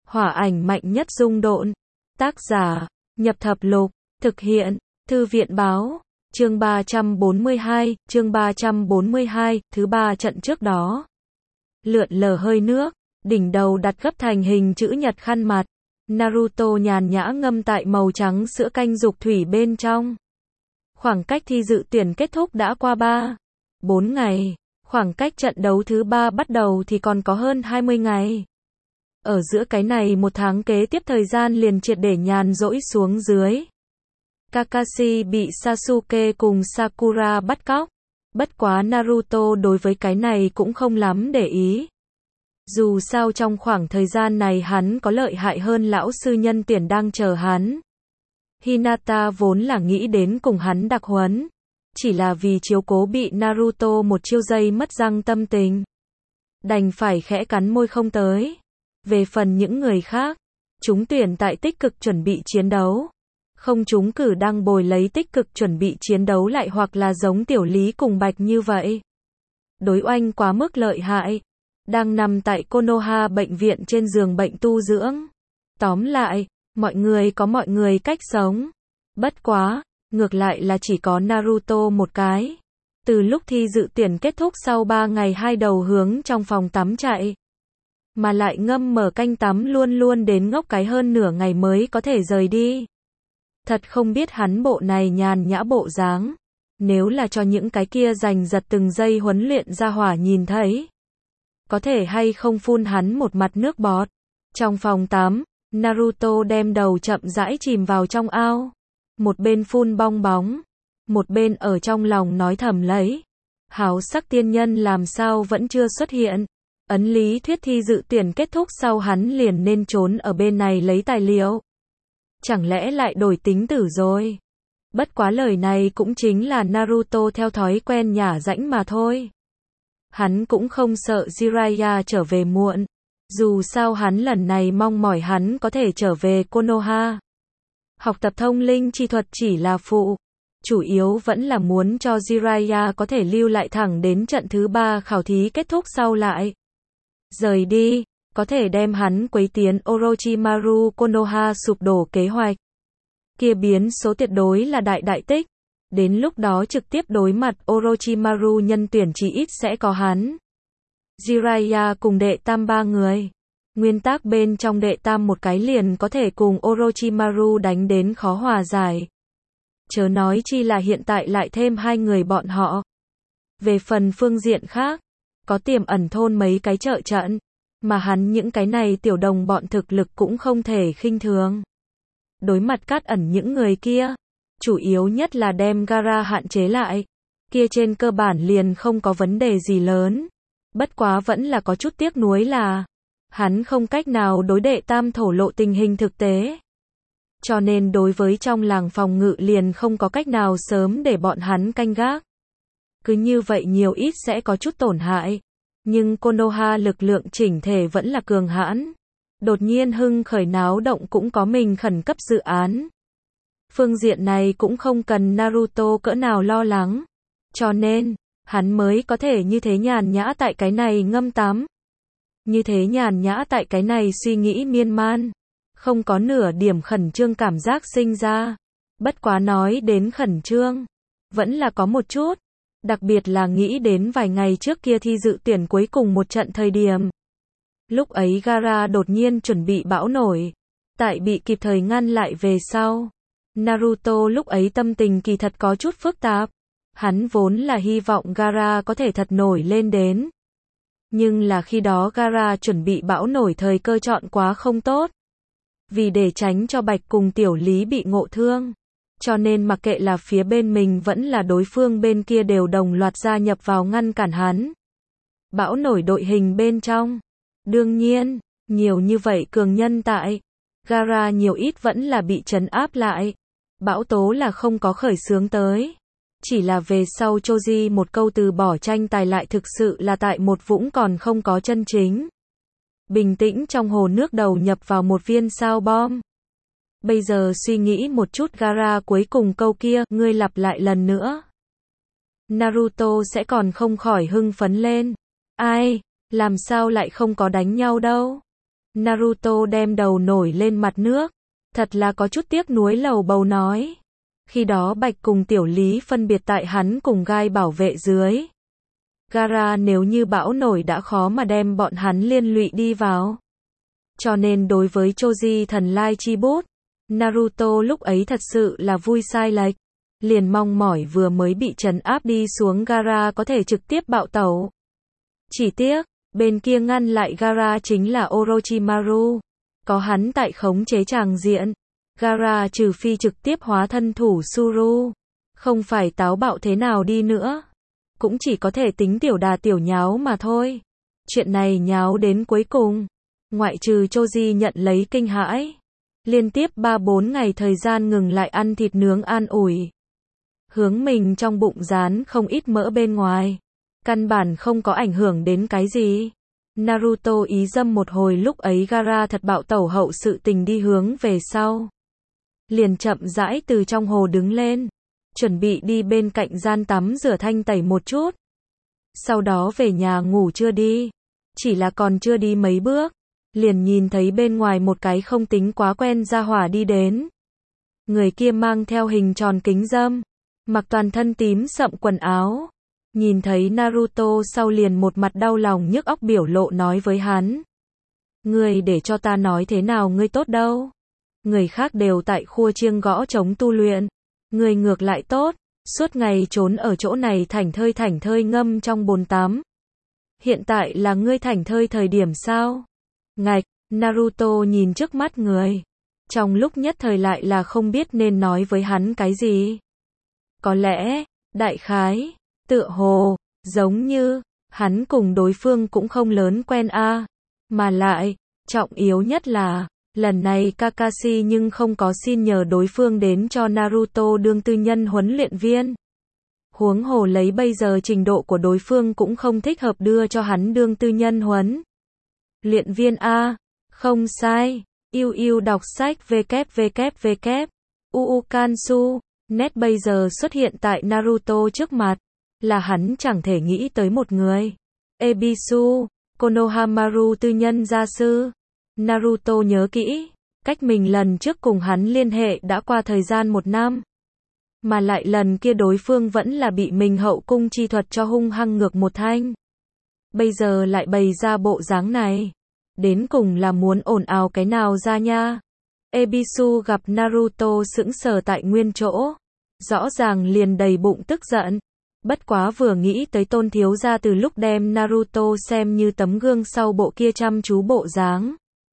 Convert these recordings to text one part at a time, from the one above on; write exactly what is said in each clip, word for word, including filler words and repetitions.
Hỏa ảnh mạnh nhất dung độn. Tác giả, Nhập Thập Lục. Thực hiện, Thư viện báo. Chương ba trăm bốn mươi hai, chương ba trăm bốn mươi hai, thứ ba trận trước đó. Lượn lờ hơi nước, đỉnh đầu đặt gấp thành hình chữ nhật khăn mặt. Naruto nhàn nhã ngâm tại màu trắng sữa canh dục thủy bên trong. Khoảng cách thi dự tuyển kết thúc đã qua ba, bốn ngày. Khoảng cách trận đấu thứ ba bắt đầu thì còn có hơn hai mươi ngày. Ở giữa cái này một tháng kế tiếp thời gian liền triệt để nhàn rỗi xuống dưới. Kakashi bị Sasuke cùng Sakura bắt cóc. Bất quá Naruto đối với cái này cũng không lắm để ý. Dù sao trong khoảng thời gian này hắn có lợi hại hơn lão sư nhân tuyển đang chờ hắn. Hinata vốn là nghĩ đến cùng hắn đặc huấn. Chỉ là vì chiếu cố bị Naruto một chiêu dây mất răng tâm tình. Đành phải khẽ cắn môi không tới. Về phần những người khác, chúng tuyển tại tích cực chuẩn bị chiến đấu. Không chúng cử đang bồi lấy tích cực chuẩn bị chiến đấu lại hoặc là giống Tiểu Lý cùng Bạch như vậy. Đối oanh quá mức lợi hại. Đang nằm tại Konoha bệnh viện trên giường bệnh tu dưỡng. Tóm lại, mọi người có mọi người cách sống. Bất quá, ngược lại là chỉ có Naruto một cái. Từ lúc thi dự tuyển kết thúc sau ba ngày hai đầu hướng trong phòng tắm chạy. Mà lại ngâm mở canh tắm luôn luôn đến ngốc cái hơn nửa ngày mới có thể rời đi. Thật không biết hắn bộ này nhàn nhã bộ dáng. Nếu là cho những cái kia giành giật từng giây huấn luyện ra hỏa nhìn thấy. Có thể hay không phun hắn một mặt nước bọt. Trong phòng tắm, Naruto đem đầu chậm rãi chìm vào trong ao. Một bên phun bong bóng. Một bên ở trong lòng nói thầm lấy. Háo sắc tiên nhân làm sao vẫn chưa xuất hiện. Ấn lý thuyết thi dự tuyển kết thúc sau hắn liền nên trốn ở bên này lấy tài liệu. Chẳng lẽ lại đổi tính tử rồi? Bất quá lời này cũng chính là Naruto theo thói quen nhả rãnh mà thôi. Hắn cũng không sợ Jiraiya trở về muộn. Dù sao hắn lần này mong mỏi hắn có thể trở về Konoha. Học tập thông linh chi thuật chỉ là phụ. Chủ yếu vẫn là muốn cho Jiraiya có thể lưu lại thẳng đến trận thứ ba khảo thí kết thúc sau lại. Rời đi, có thể đem hắn quấy tiến Orochimaru Konoha sụp đổ kế hoạch. Kia biến số tuyệt đối là đại đại tích. Đến lúc đó trực tiếp đối mặt Orochimaru nhân tuyển chỉ ít sẽ có hắn. Jiraiya cùng đệ tam ba người. Nguyên tắc bên trong đệ tam một cái liền có thể cùng Orochimaru đánh đến khó hòa giải. Chớ nói chi là hiện tại lại thêm hai người bọn họ. Về phần phương diện khác, có tiềm ẩn thôn mấy cái trợ trận, mà hắn những cái này tiểu đồng bọn thực lực cũng không thể khinh thường. Đối mặt cát ẩn những người kia, chủ yếu nhất là đem Gaara hạn chế lại, kia trên cơ bản liền không có vấn đề gì lớn. Bất quá vẫn là có chút tiếc nuối là, hắn không cách nào đối đệ tam thổ lộ tình hình thực tế. Cho nên đối với trong làng phòng ngự liền không có cách nào sớm để bọn hắn canh gác. Cứ như vậy nhiều ít sẽ có chút tổn hại. Nhưng Konoha lực lượng chỉnh thể vẫn là cường hãn. Đột nhiên hưng khởi náo động cũng có mình khẩn cấp dự án. Phương diện này cũng không cần Naruto cỡ nào lo lắng. Cho nên, hắn mới có thể như thế nhàn nhã tại cái này ngâm tắm. Như thế nhàn nhã tại cái này suy nghĩ miên man. Không có nửa điểm khẩn trương cảm giác sinh ra. Bất quá nói đến khẩn trương. Vẫn là có một chút. Đặc biệt là nghĩ đến vài ngày trước kia thi dự tuyển cuối cùng một trận thời điểm. Lúc ấy Gaara đột nhiên chuẩn bị bão nổi. Tại bị kịp thời ngăn lại về sau. Naruto lúc ấy tâm tình kỳ thật có chút phức tạp. Hắn vốn là hy vọng Gaara có thể thật nổi lên đến. Nhưng là khi đó Gaara chuẩn bị bão nổi thời cơ chọn quá không tốt. Vì để tránh cho Bạch cùng Tiểu Lý bị ngộ thương. Cho nên mặc kệ là phía bên mình vẫn là đối phương bên kia đều đồng loạt gia nhập vào ngăn cản hắn. Bão nổi đội hình bên trong. Đương nhiên, nhiều như vậy cường nhân tại. Gaara nhiều ít vẫn là bị trấn áp lại. Bão tố là không có khởi xướng tới. Chỉ là về sau Choji một câu từ bỏ tranh tài lại thực sự là tại một vũng còn không có chân chính. Bình tĩnh trong hồ nước đầu nhập vào một viên sao bom. Bây giờ suy nghĩ một chút Gaara cuối cùng câu kia, ngươi lặp lại lần nữa. Naruto sẽ còn không khỏi hưng phấn lên. Ai, làm sao lại không có đánh nhau đâu. Naruto đem đầu nổi lên mặt nước. Thật là có chút tiếc nuối lầu bầu nói. Khi đó Bạch cùng Tiểu Lý phân biệt tại hắn cùng Gai bảo vệ dưới. Gaara nếu như bão nổi đã khó mà đem bọn hắn liên lụy đi vào. Cho nên đối với Choji thần lai chi bút, Naruto lúc ấy thật sự là vui sai lệch. Liền mong mỏi vừa mới bị trấn áp đi xuống Gaara có thể trực tiếp bạo tẩu. Chỉ tiếc, bên kia ngăn lại Gaara chính là Orochimaru. Có hắn tại khống chế tràng diện. Gaara trừ phi trực tiếp hóa thân thủ Suru. Không phải táo bạo thế nào đi nữa. Cũng chỉ có thể tính tiểu đà tiểu nháo mà thôi. Chuyện này nháo đến cuối cùng. Ngoại trừ Choji nhận lấy kinh hãi. Liên tiếp ba bốn ngày thời gian ngừng lại ăn thịt nướng an ủi. Hướng mình trong bụng rán không ít mỡ bên ngoài. Căn bản không có ảnh hưởng đến cái gì. Naruto ý dâm một hồi lúc ấy Gaara thật bạo tẩu hậu sự tình đi hướng về sau. Liền chậm rãi từ trong hồ đứng lên. Chuẩn bị đi bên cạnh gian tắm rửa thanh tẩy một chút. Sau đó về nhà ngủ chưa đi. Chỉ là còn chưa đi mấy bước. Liền nhìn thấy bên ngoài một cái không tính quá quen gia hỏa đi đến. Người kia mang theo hình tròn kính dâm. Mặc toàn thân tím sậm quần áo. Nhìn thấy Naruto sau liền một mặt đau lòng nhức óc biểu lộ nói với hắn. Ngươi để cho ta nói thế nào ngươi tốt đâu. Người khác đều tại khua chiêng gõ trống tu luyện. Ngươi ngược lại tốt. Suốt ngày trốn ở chỗ này thảnh thơi thảnh thơi ngâm trong bồn tắm. Hiện tại là ngươi thảnh thơi thời điểm sao? Ngạch, Naruto nhìn trước mắt người. Trong lúc nhất thời lại là không biết nên nói với hắn cái gì. Có lẽ, đại khái, tựa hồ, giống như, hắn cùng đối phương cũng không lớn quen a, mà lại, trọng yếu nhất là, lần này Kakashi nhưng không có xin nhờ đối phương đến cho Naruto đương tư nhân huấn luyện viên. Huống hồ lấy bây giờ trình độ của đối phương cũng không thích hợp đưa cho hắn đương tư nhân huấn luyện viên a, không sai. Yêu yêu đọc sách www. Uukansu. Nét bây giờ xuất hiện tại Naruto trước mặt, là hắn chẳng thể nghĩ tới một người. Ebisu, Konohamaru tư nhân gia sư. Naruto nhớ kỹ, cách mình lần trước cùng hắn liên hệ đã qua thời gian một năm. Mà lại lần kia đối phương vẫn là bị mình hậu cung chi thuật cho hung hăng ngược một thanh. Bây giờ lại bày ra bộ dáng này. Đến cùng là muốn ồn ào cái nào ra nha. Ebisu gặp Naruto sững sờ tại nguyên chỗ. Rõ ràng liền đầy bụng tức giận. Bất quá vừa nghĩ tới tôn thiếu gia từ lúc đem Naruto xem như tấm gương sau bộ kia chăm chú bộ dáng.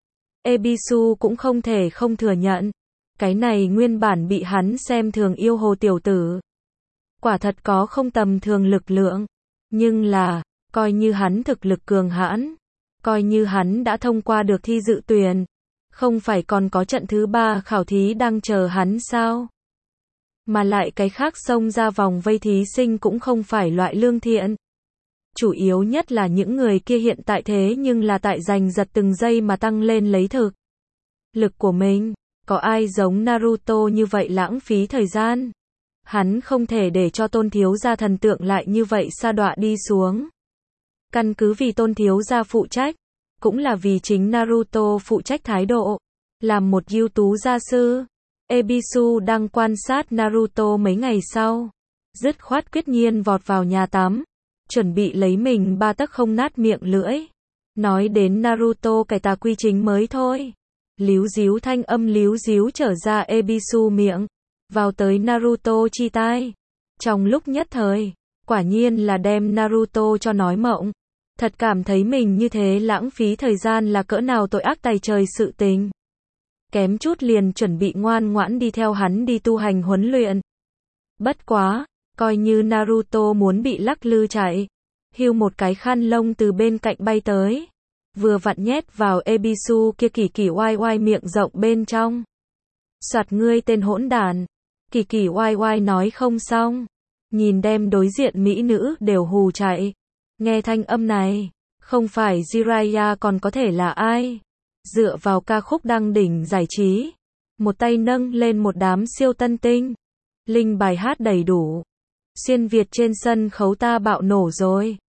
Ebisu cũng không thể không thừa nhận. Cái này nguyên bản bị hắn xem thường yêu hồ tiểu tử. Quả thật có không tầm thường lực lượng. Nhưng là, coi như hắn thực lực cường hãn. Coi như hắn đã thông qua được thi dự tuyển. Không phải còn có trận thứ ba khảo thí đang chờ hắn sao? Mà lại cái khác xông ra vòng vây thí sinh cũng không phải loại lương thiện. Chủ yếu nhất là những người kia hiện tại thế nhưng là tại giành giật từng giây mà tăng lên lấy thực lực của mình. Có ai giống Naruto như vậy lãng phí thời gian? Hắn không thể để cho tôn thiếu gia thần tượng lại như vậy sa đọa đi xuống. Căn cứ vì tôn thiếu gia phụ trách, cũng là vì chính Naruto phụ trách thái độ, làm một ưu tú gia sư. Ebisu đang quan sát Naruto mấy ngày sau, dứt khoát quyết nhiên vọt vào nhà tắm, chuẩn bị lấy mình ba tấc không nát miệng lưỡi. Nói đến Naruto cải tà quy chính mới thôi. Líu díu thanh âm líu díu trở ra Ebisu miệng, vào tới Naruto chi tai. Trong lúc nhất thời, quả nhiên là đem Naruto cho nói mộng. Thật cảm thấy mình như thế lãng phí thời gian là cỡ nào tội ác tày trời sự tình. Kém chút liền chuẩn bị ngoan ngoãn đi theo hắn đi tu hành huấn luyện. Bất quá, coi như Naruto muốn bị lắc lư chạy. Hưu một cái khăn lông từ bên cạnh bay tới. Vừa vặn nhét vào Ebisu kia kỳ kỳ oai oai miệng rộng bên trong. Soạt ngươi tên hỗn đàn. Kỳ kỳ oai oai nói không xong. Nhìn đem đối diện mỹ nữ đều hù chạy. Nghe thanh âm này, không phải Jiraiya còn có thể là ai? Dựa vào ca khúc đăng đỉnh giải trí, một tay nâng lên một đám siêu tân tinh. Linh bài hát đầy đủ. Xuyên Việt trên sân khấu ta bạo nổ rồi.